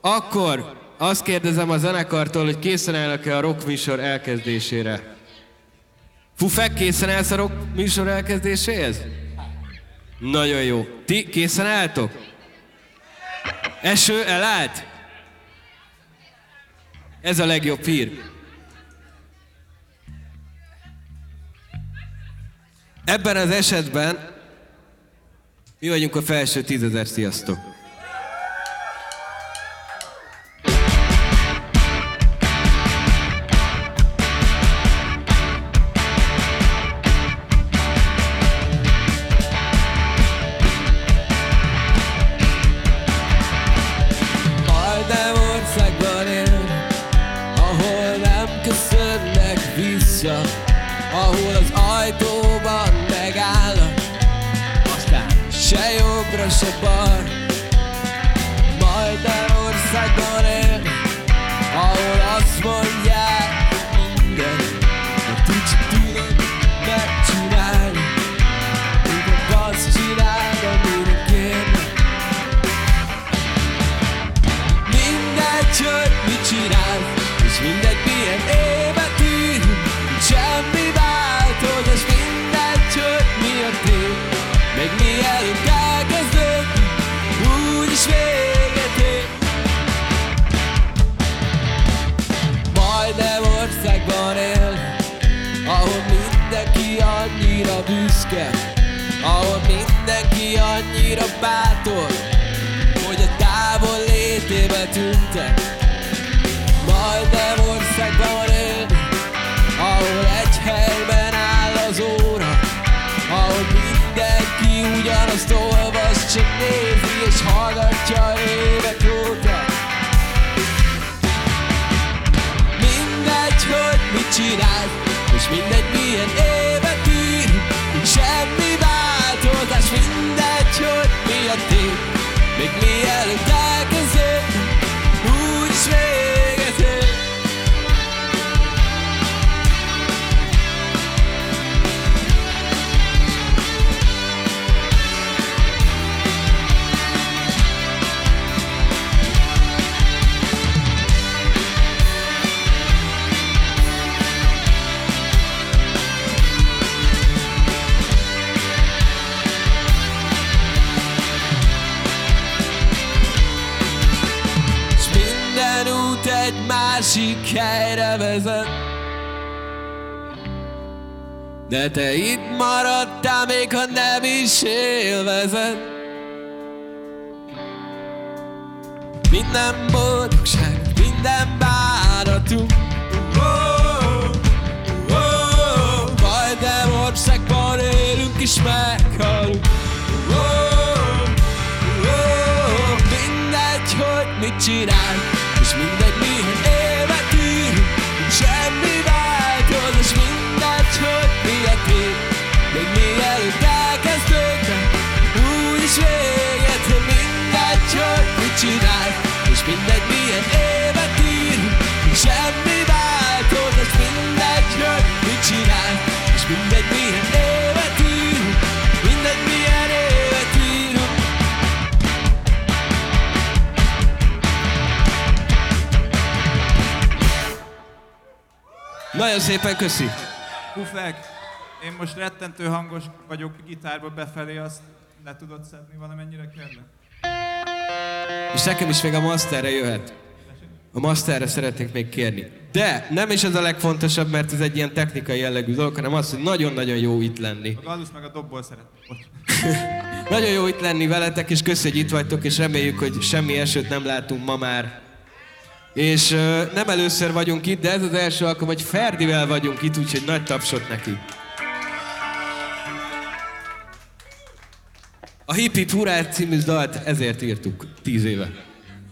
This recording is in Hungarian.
Akkor azt kérdezem a zenekartól, hogy készen állnak-e a rock műsor elkezdésére. Fufek, készen állsz a rock műsor elkezdéséhez? Nagyon jó. Ti készen álltok? Eső elállt? Ez a legjobb hír. Ebben az esetben mi vagyunk a felső 10 000, sziasztok! Majdnem országban él, ahol nem köszönnek vissza, ahol az ajtóban megállnak, aztán se jobbra, se bal. Majdnem országban él, ahol azt mondják minden, mert úgyse tudod megcsinálni, inkább azt csináld, amire kérnek. Mindegy, hogy mit csinálsz, és mindegy, milyen évet ír, semmi változás, mindegy, hogy mi a tét. Még mielőtt elkezdőd, úgyis véget ér. Majdnem országban él, ahol mindenki annyira büszke, ahol mindenki annyira bátor, hogy a távol létébe tűntek. Majdnem országban él, ahol egy helyben áll az óra, ahol mindenki ugyanazt olvas, csak nézi és hallgatja évek óta. Mindegy, hogy mit csinálsz, és mindegy, milyen évet ír, semmi változás, mindegy, hogy mi a tét. Még mielőtt elkezdőd, úgyis véget ér. Egy másik helyre vezet, de te itt maradtál, még ha nem is élvezed. Minden boldogság, minden bánatunk, majdnem országban élünk és meghalunk. Mindegy, hogy mit csinálunk, és mindegy, milyen évet ír, semmi változás, mindegy, hogy mi a tét. Még mielőtt elkezdődne, úgyis véget ér. Mindegy, hogy mit csinálj, és mindegy, milyen évet ír, semmi változás, mindegy, hogy mit csinálj, és mindegy, milyen évet ír, mindegy, milyen évet írunk. Nagyon szépen köszi! Pufek, én most rettentő hangos vagyok gitárba befelé, azt le tudod szedni valamennyire, kérlek? És nekem is még a masterre jöhet. A masterre szeretnék még kérni. De nem is ez a legfontosabb, mert ez egy ilyen technikai jellegű dolog, hanem az, hogy nagyon-nagyon jó itt lenni. A Gallus meg a dobból szeretnék. Nagyon jó itt lenni veletek, és köszi, hogy itt vagytok, és reméljük, hogy semmi esőt nem látunk ma már. És nem először vagyunk itt, de ez az első alkalom, hogy Ferdivel vagyunk itt, úgyhogy nagy tapsot neki. A Hip Hip Hurrá című dalt ezért írtuk 10 éve.